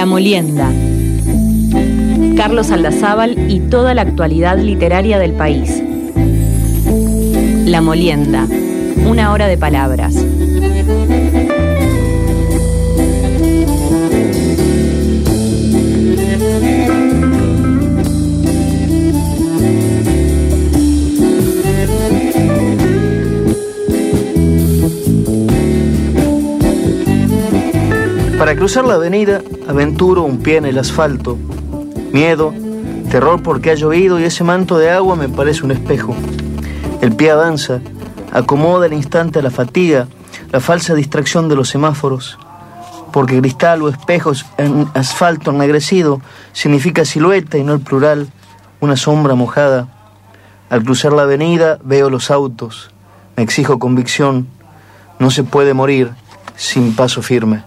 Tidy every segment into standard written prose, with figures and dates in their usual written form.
Molienda. Carlos Aldazábal y toda la actualidad literaria del país. La Molienda, una hora de palabras. Para cruzar la avenida, aventuro un pie en el asfalto. Miedo, terror porque ha llovido y ese manto de agua me parece un espejo. El pie avanza, acomoda al instante a la fatiga, la falsa distracción de los semáforos. Porque cristal o espejos en asfalto ennegrecido significa silueta y no el plural, una sombra mojada. Al cruzar la avenida veo los autos, me exijo convicción, no se puede morir sin paso firme.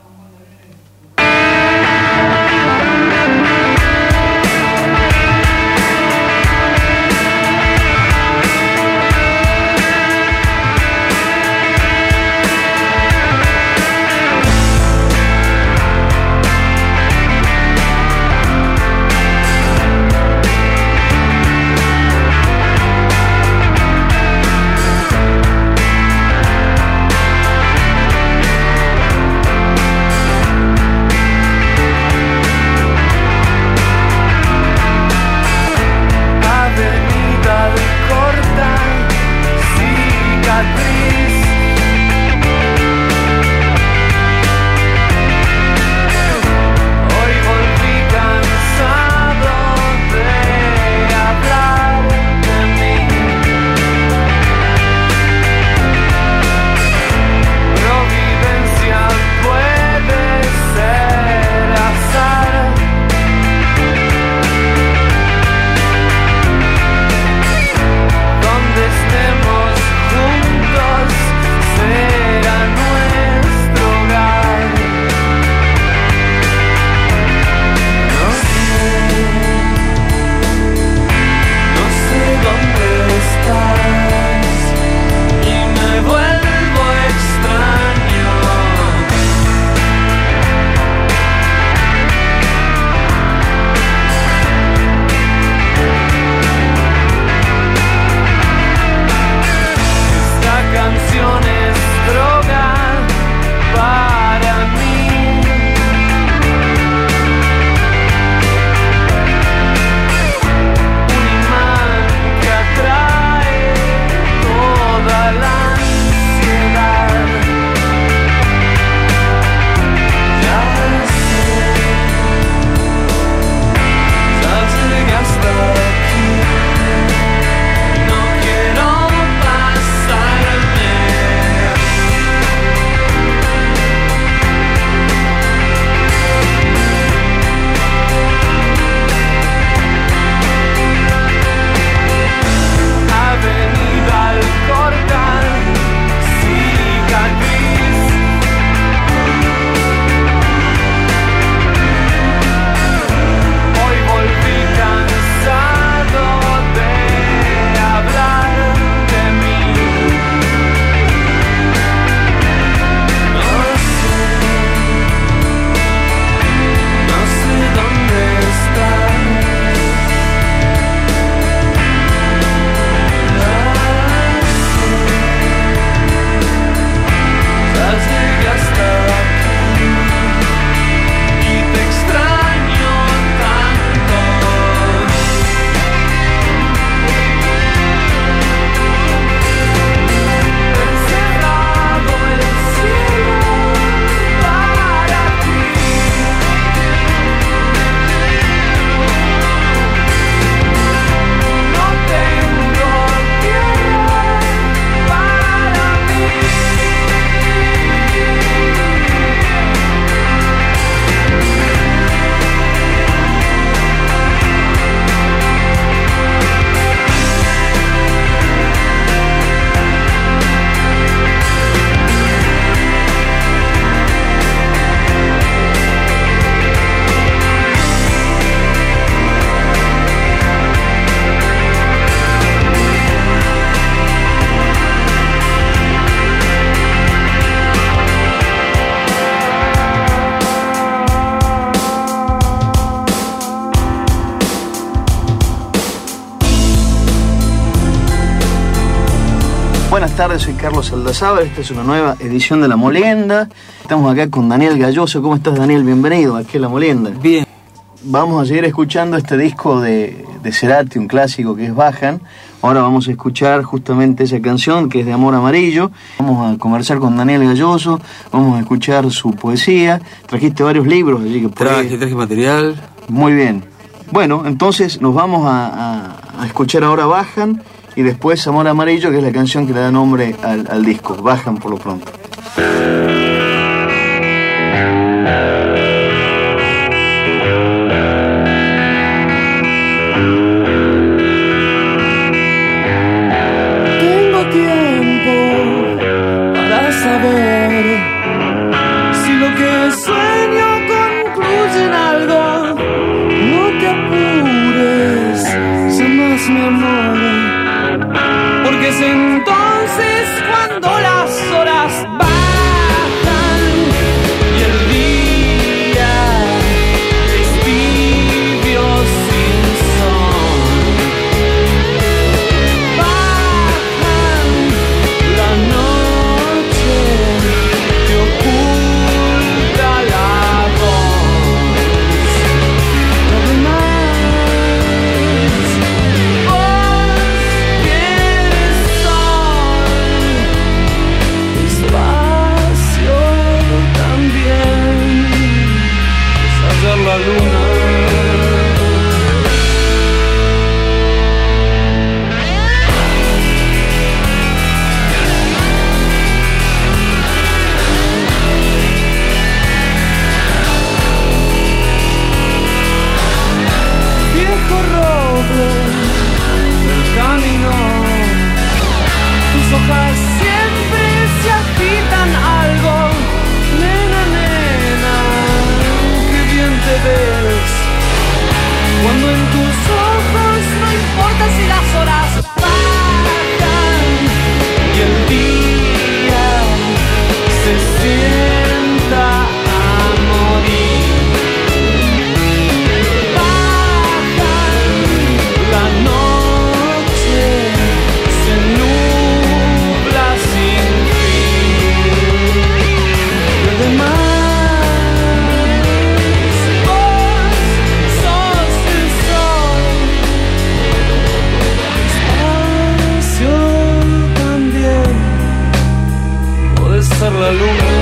Buenas tardes, soy Carlos Aldazábal, esta es una nueva edición de La Molienda. Estamos acá con Daniel Galloso. ¿Cómo estás, Daniel? Bienvenido aquí a La Molienda. Bien. Vamos a seguir escuchando este disco de Cerati, un clásico que es Bajan. Ahora vamos a escuchar justamente esa canción que es de Amor Amarillo. Vamos a conversar con Daniel Galloso, vamos a escuchar su poesía. Trajiste varios libros allí que traje material. Muy bien. Bueno, entonces nos vamos a escuchar ahora Bajan y después Amor Amarillo, que es la canción que le da nombre al disco. Bajan por lo pronto. Tengo tiempo para saber si lo que sueño concluye en algo. No te apures, jamás mi amor, porque es entonces cuando las horas bajan y el día es tibio sin sol. Bajan la noche, te oculta la voz. Lo demás, vos quieres sol, espacio también, es hallar la luna. Viejo roble del camino, tus hojas siempre se agitan algo. Nena, nena, qué bien te ves cuando en tus ojos no importa si las horas bajan y el día se sienta a morir. La noche se nubla sin fin. Lo demás, vos sos el sol, espacio también, podés ser la luna.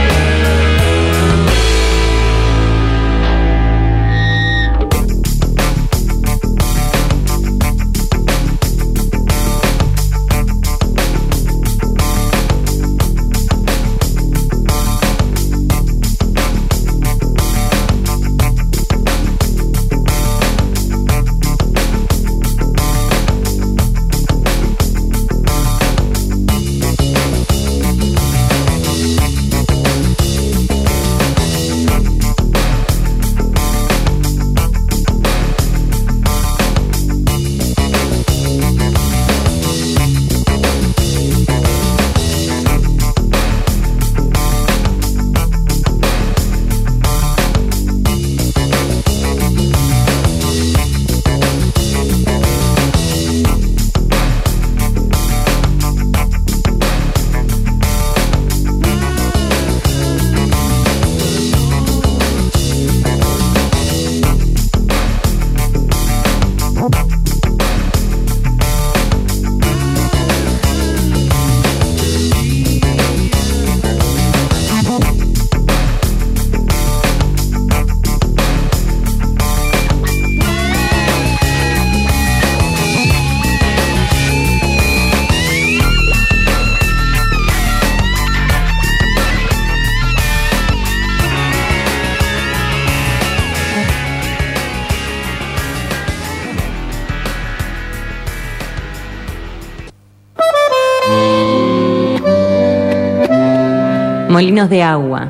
Molinos de agua,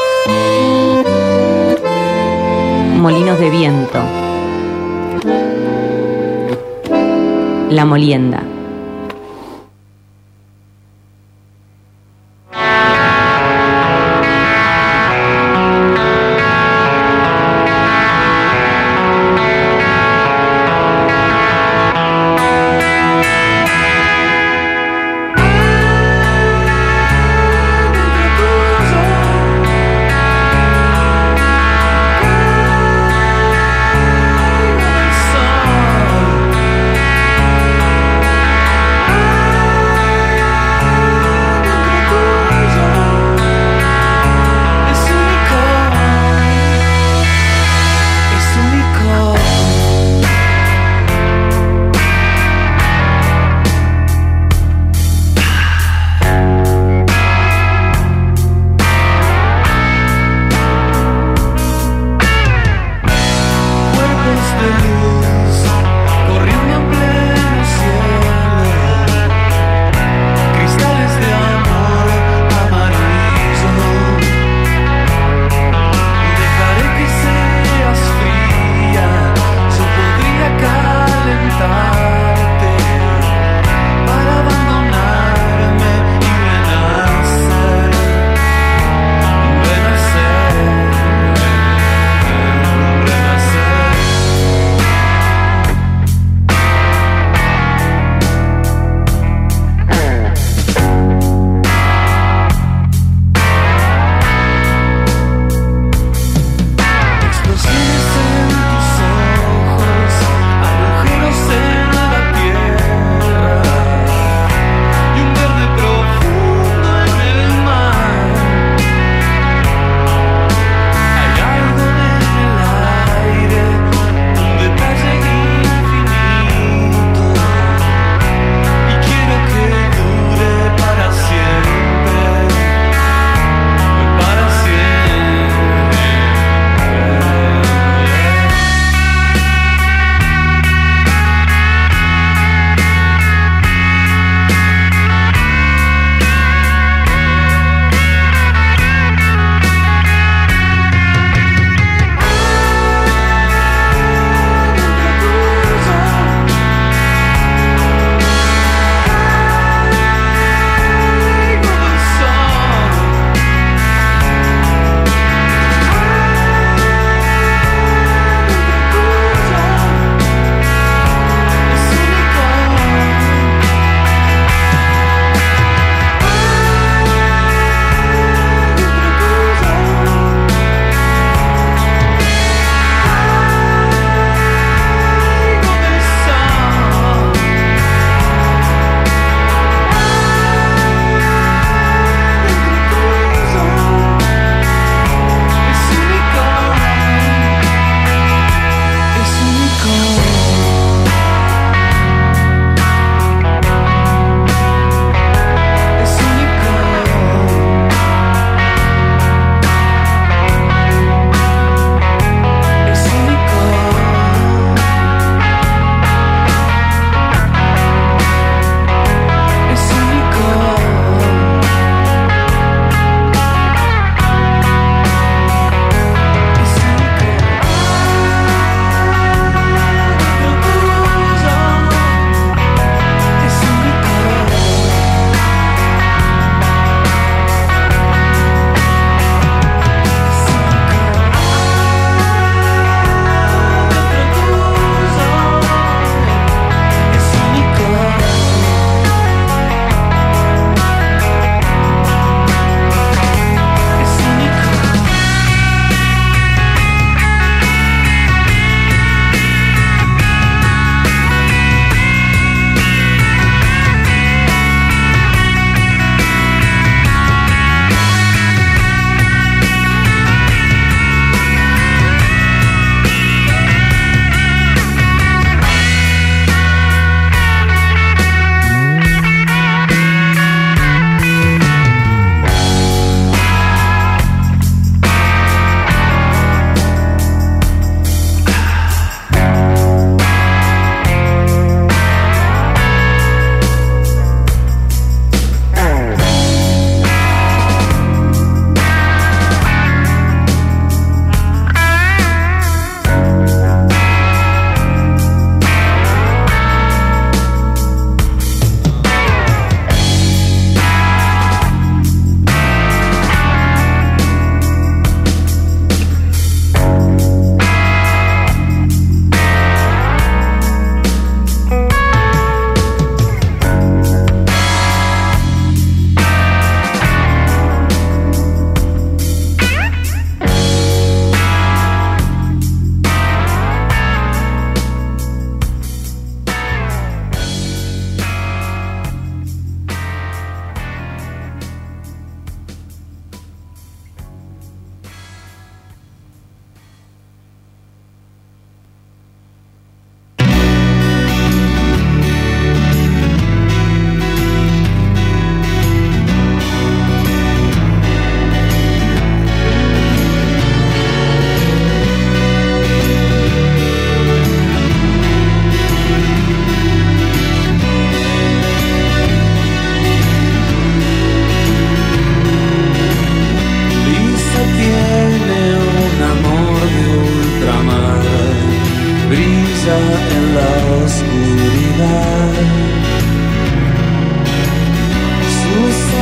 molinos de viento, La Molienda.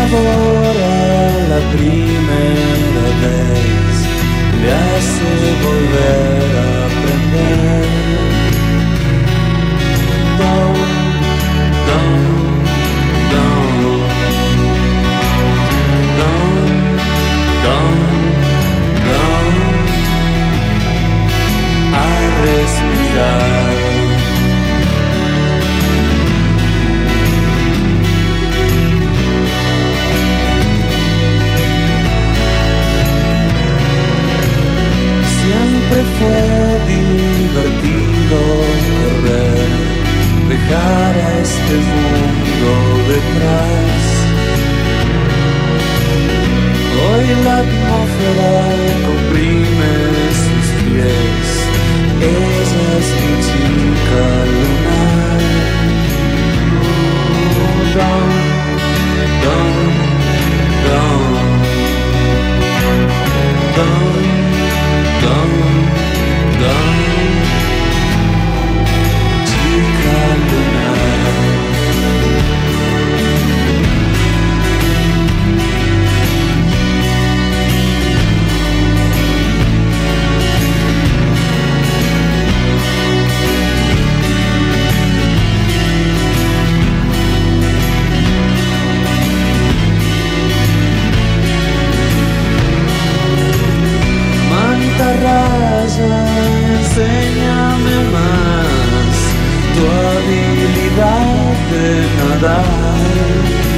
sabor a la primera vez, le hace volver a aprender. Down, down, down, down, down, down, a respirar. Siempre fue divertido correr, dejar a este mundo detrás. Hoy la atmósfera comprime sus pies, ella es mi chica lunar. Down, down, down, down, down, down, chica lunar. Raya, enséñame más tu habilidad de nadar.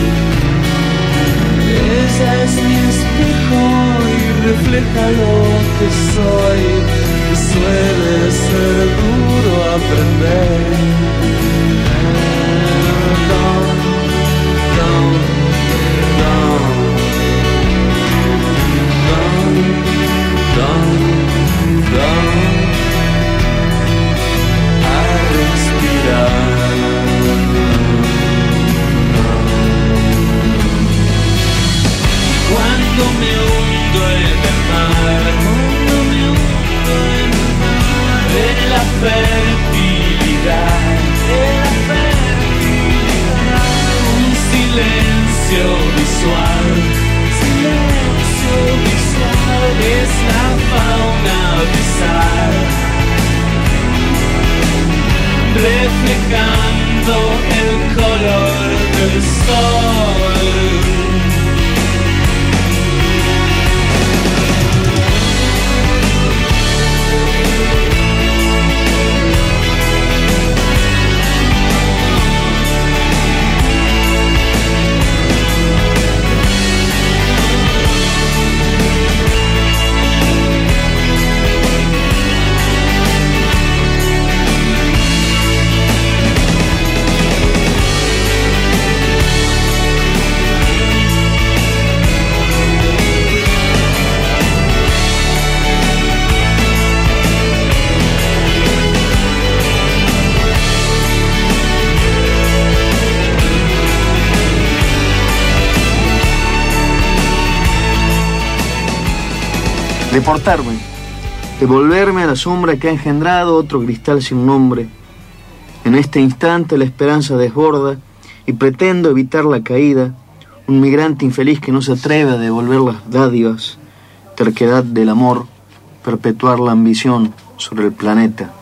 Ella es mi espejo y refleja lo que soy, y suele ser duro aprender. Down, down, down, down, down. A respirar. Cuando me hundo en el mar, cuando me hundo en el mar, de la fertilidad, un silencio visual, es la fauna bizarra, reflejando el color del sol. Deportarme, devolverme a la sombra que ha engendrado otro cristal sin nombre. En este instante la esperanza desborda y pretendo evitar la caída, un migrante infeliz que no se atreve a devolver las dádivas, terquedad del amor, perpetuar la ambición sobre el planeta.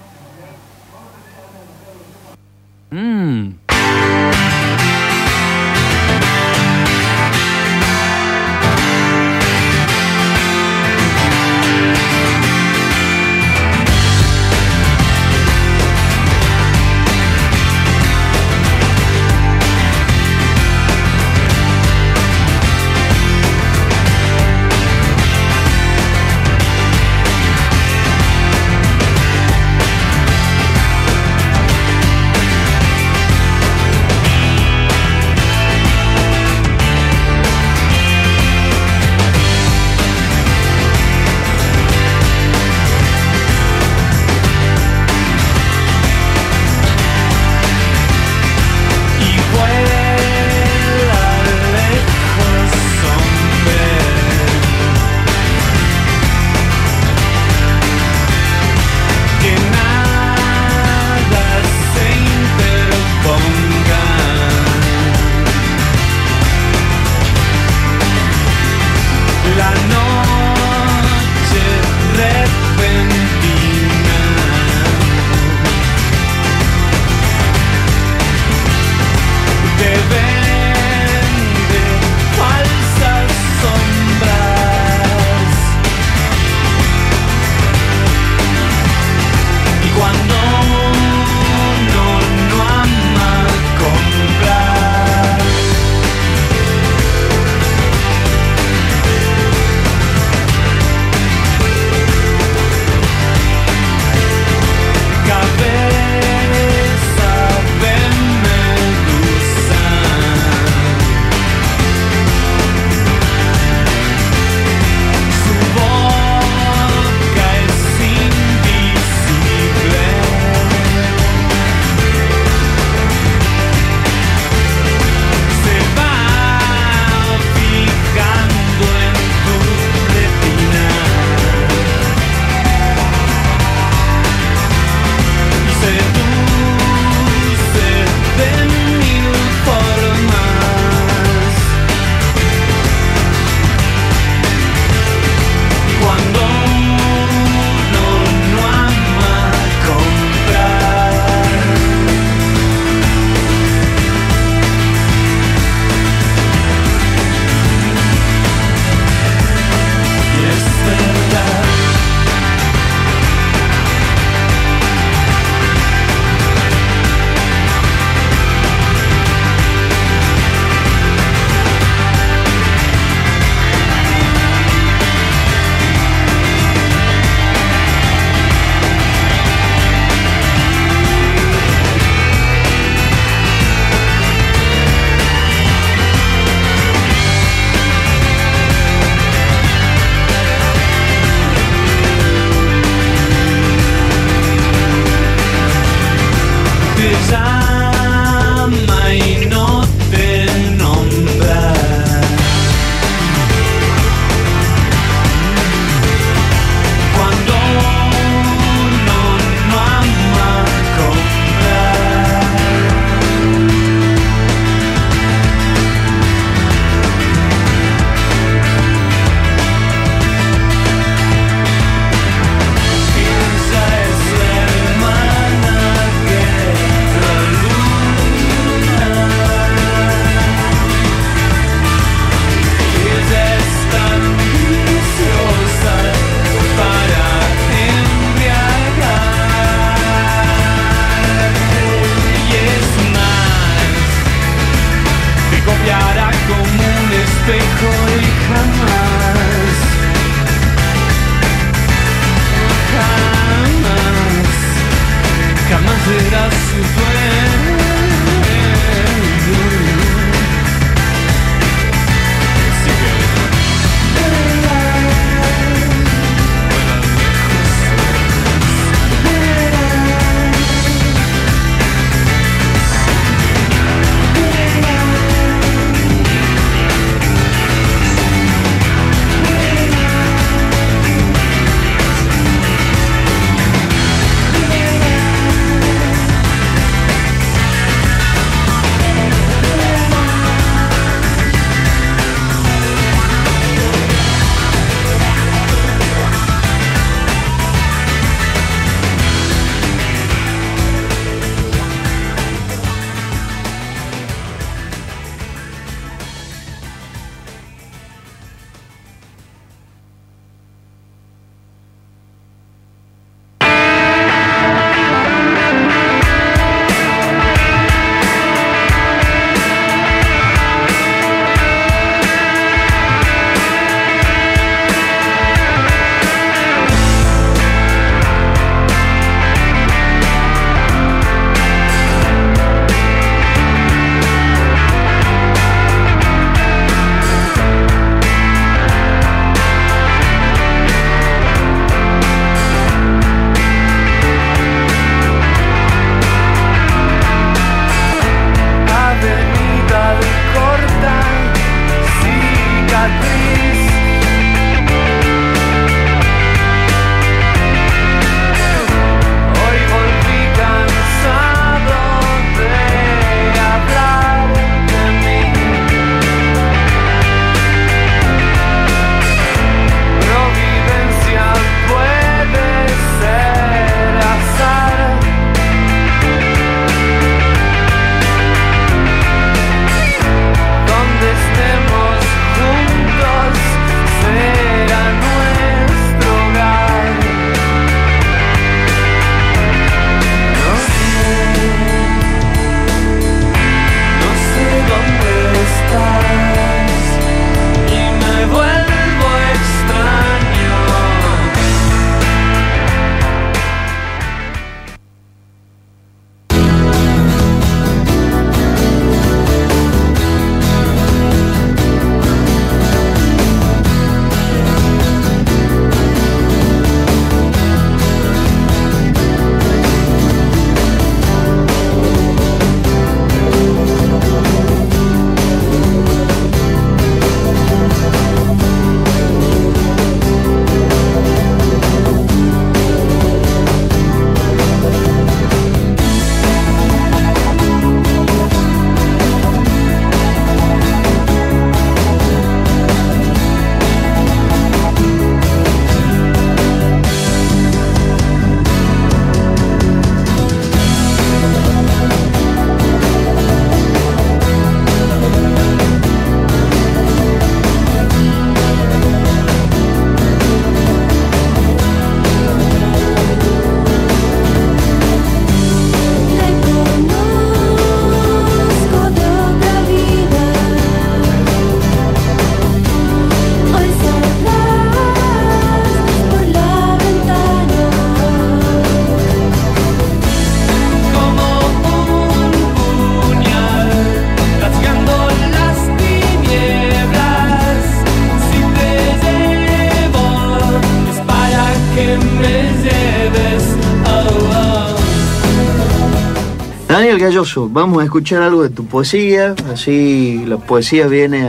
Daniel Galloso, vamos a escuchar algo de tu poesía, así la poesía viene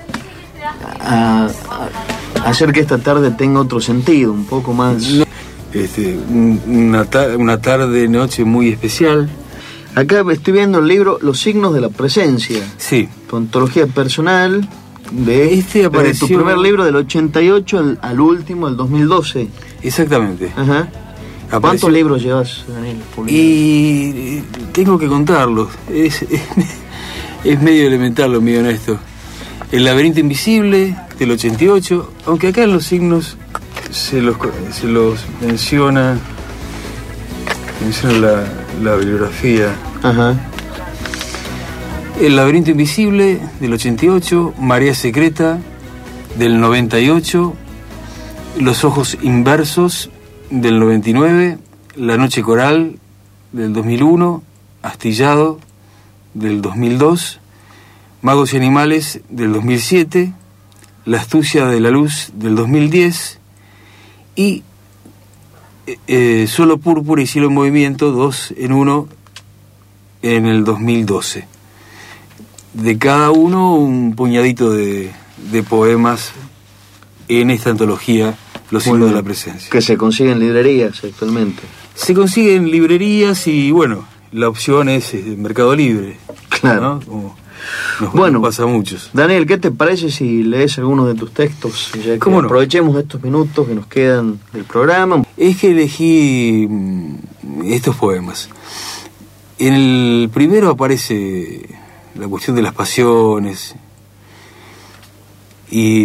a hacer que esta tarde tenga otro sentido, un poco más... Una tarde, noche muy especial. Acá estoy viendo el libro Los signos de la presencia. Sí. Tu antología personal de apareció... tu primer libro del 88 al último, el 2012. Exactamente. Ajá. ¿Cuántos libros llevas, Daniel? Y tengo que contarlos. Es medio elemental lo mío en esto. El laberinto invisible del 88, aunque acá en los signos se los menciona la bibliografía. Ajá. El laberinto invisible del 88, Marea secreta del 98, Los ojos inversos del 99, La noche coral del 2001, Astillado del 2002, Magos y animales del 2007, La astucia de la luz del 2010 y Solo púrpura y cielo en movimiento, 2 en 1 en el 2012. De cada uno un puñadito de poemas en esta antología, Los signos de la presencia. Que se consiguen en librerías actualmente. Se consiguen en librerías y bueno, la opción es Mercado Libre. Claro. ¿No? Bueno, pasa a muchos. Daniel, ¿qué te parece si lees algunos de tus textos? Ya que aprovechemos estos minutos que nos quedan del programa. Es que elegí estos poemas. En el primero aparece la cuestión de las pasiones y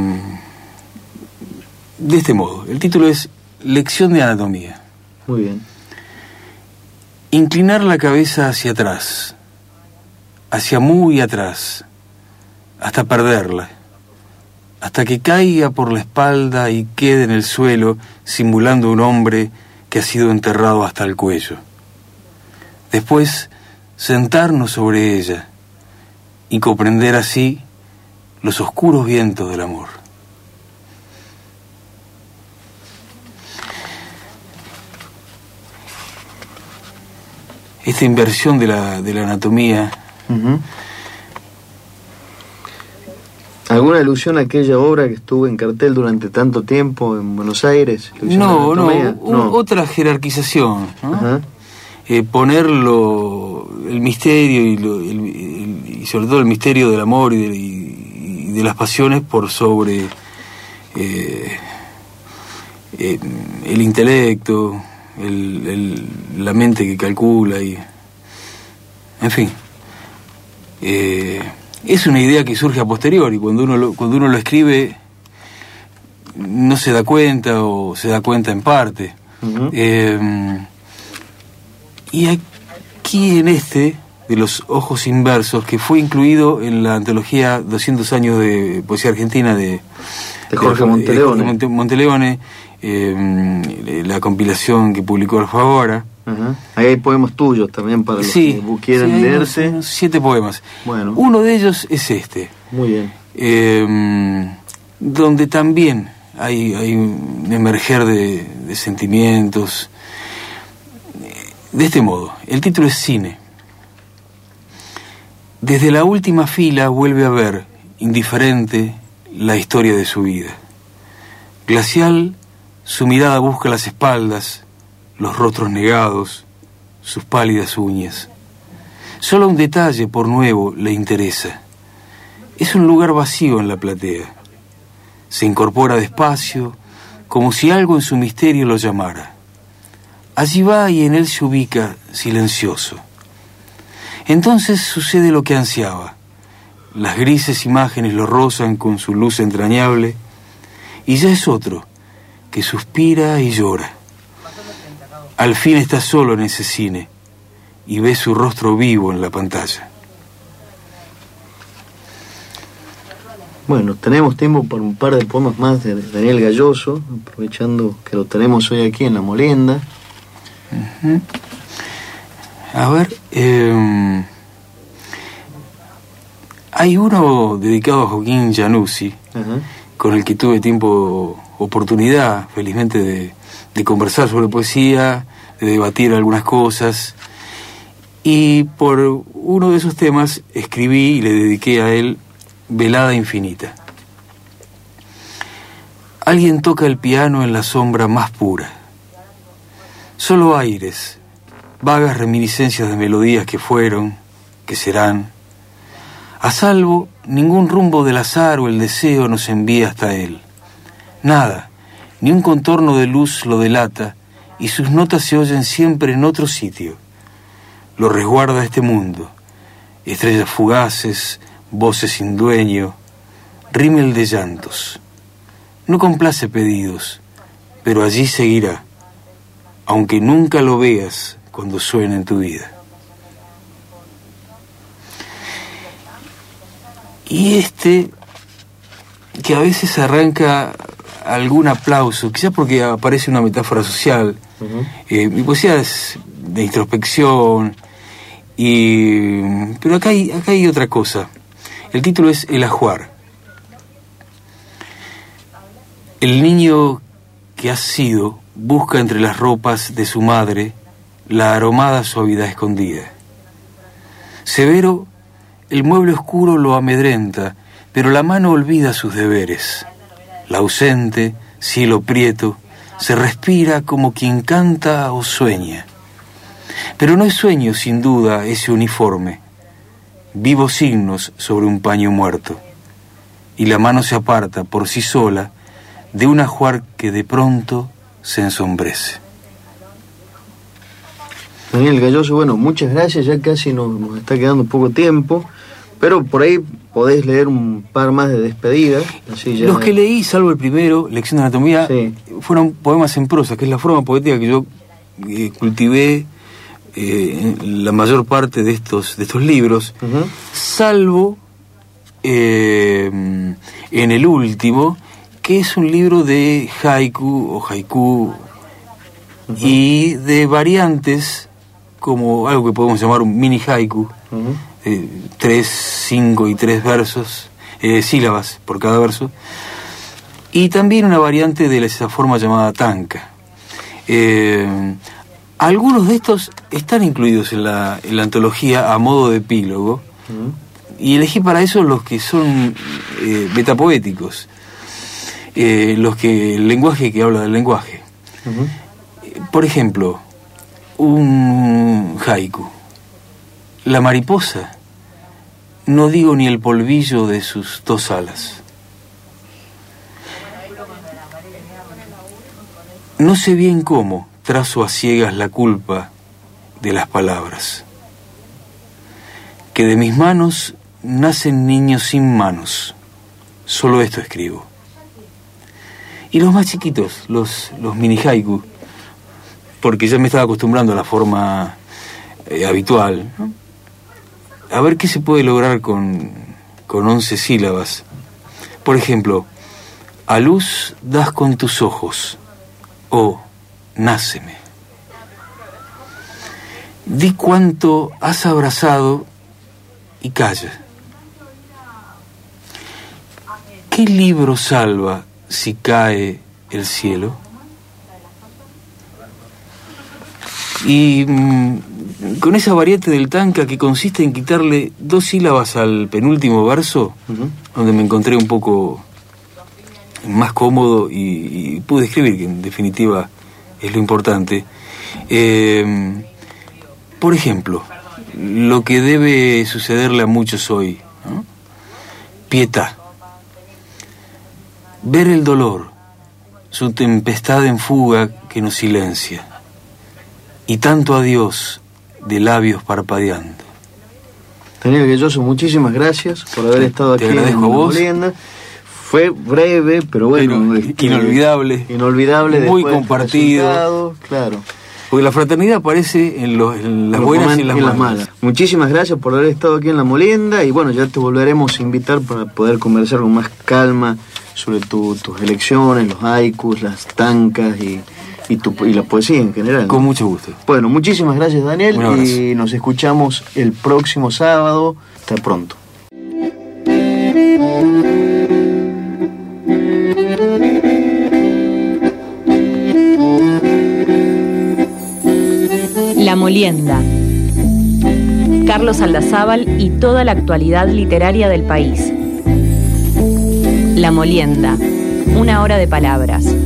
de este modo. El título es Lección de anatomía. Muy bien. Inclinar la cabeza hacia atrás, hacia muy atrás, hasta perderla, hasta que caiga por la espalda y quede en el suelo simulando un hombre que ha sido enterrado hasta el cuello. Después, sentarnos sobre ella y comprender así los oscuros vientos del amor. Esta inversión de la anatomía. Uh-huh. ¿Alguna alusión a aquella obra que estuvo en cartel durante tanto tiempo en Buenos Aires? No, otra jerarquización, ¿no? Uh-huh. Ponerlo, el misterio y sobre todo el misterio del amor y de las pasiones por sobre el intelecto, la mente que calcula y en fin. Es una idea que surge a posteriori, cuando uno lo escribe no se da cuenta o se da cuenta en parte. Uh-huh. Y aquí en de Los ojos inversos, que fue incluido en la antología 200 años de poesía argentina de Jorge Monteleone, la compilación que publicó Alfaguara. Uh-huh. Ahí hay poemas tuyos también para los que quieran leerse. Unos 7 poemas. Bueno. Uno de ellos es este. Muy bien. Donde también hay un emerger de sentimientos. De este modo, el título es Cine. Desde la última fila vuelve a ver, indiferente, la historia de su vida. Glacial, su mirada busca las espaldas, los rostros negados, sus pálidas uñas. Solo un detalle, por nuevo, le interesa. Es un lugar vacío en la platea. Se incorpora despacio, como si algo en su misterio lo llamara. Allí va y en él se ubica, silencioso. Entonces sucede lo que ansiaba. Las grises imágenes lo rozan con su luz entrañable, y ya es otro, que suspira y llora. Al fin está solo en ese cine, y ve su rostro vivo en la pantalla. Bueno, tenemos tiempo para un par de poemas más de Daniel Galloso, aprovechando que lo tenemos hoy aquí en La Molienda. Uh-huh. A ver, hay uno dedicado a Joaquín Januzzi, uh-huh, con el que tuve oportunidad, felizmente, de conversar sobre poesía, de debatir algunas cosas, Y por uno de esos temas escribí y le dediqué a él Velada Infinita. Alguien toca el piano en la sombra más pura. Solo aires, vagas reminiscencias de melodías que fueron, que serán. A salvo, ningún rumbo del azar o el deseo nos envía hasta él. Nada, ni un contorno de luz lo delata, y sus notas se oyen siempre en otro sitio. Lo resguarda este mundo, estrellas fugaces, voces sin dueño, rímel de llantos. No complace pedidos, pero allí seguirá, aunque nunca lo veas cuando suene en tu vida. Y este, que a veces arranca algún aplauso, quizás porque aparece una metáfora social. Mi poesía es de introspección, pero acá hay otra cosa. El título es El ajuar. El niño que has sido busca entre las ropas de su madre la aromada suavidad escondida. Severo, el mueble oscuro lo amedrenta, pero la mano olvida sus deberes. La ausente, cielo prieto, se respira como quien canta o sueña. Pero no es sueño, sin duda, ese uniforme. Vivos signos sobre un paño muerto. Y la mano se aparta por sí sola de un ajuar que de pronto se ensombrece. Daniel Gayoso, bueno, muchas gracias, ya casi nos está quedando poco tiempo, pero por ahí podés leer un par más de despedidas. Así ya... Los que leí, salvo el primero, Lección de Anatomía, sí, fueron poemas en prosa, que es la forma poética que yo cultivé en la mayor parte de estos libros, salvo en el último, que es un libro de haiku y de variantes, como algo que podemos llamar un mini haiku, 3, 5 y 3 versos, sílabas por cada verso, y también una variante de esa forma llamada tanka. Algunos de estos están incluidos en la antología a modo de epílogo, y elegí para eso los que son metapoéticos, el lenguaje que habla del lenguaje. Por ejemplo, un haiku. La mariposa, no digo ni el polvillo de sus 2 alas. No sé bien cómo trazo a ciegas la culpa de las palabras. Que de mis manos nacen niños sin manos. Solo esto escribo. Y los más chiquitos, los mini haiku, porque ya me estaba acostumbrando a la forma habitual, ¿no? A ver qué se puede lograr con 11 sílabas. Por ejemplo, a luz das con tus ojos, oh, náceme. Di cuánto has abrazado y calla. ¿Qué libro salva si cae el cielo? Y con esa variante del tanka que consiste en quitarle 2 sílabas al penúltimo verso, donde me encontré un poco más cómodo y pude escribir, que en definitiva es lo importante. Por ejemplo, lo que debe sucederle a muchos hoy, ¿no? Pietà. Ver el dolor, su tempestad en fuga que nos silencia, y tanto adiós de labios parpadeando. Daniel Gayoso, muchísimas gracias por haber estado aquí. Te agradezco en a vos. Molienda. Fue breve, pero bueno, inolvidable, muy compartido, claro. Porque la fraternidad aparece en las buenas y en las malas. Muchísimas gracias por haber estado aquí en La Molienda, y bueno, ya te volveremos a invitar para poder conversar con más calma sobre tus elecciones, los haikus, las tankas y la poesía en general, ¿no? Con mucho gusto. Bueno, muchísimas gracias, Daniel, y nos escuchamos el próximo sábado. Hasta pronto. La Molienda. Carlos Aldazábal y toda la actualidad literaria del país. La Molienda, una hora de palabras.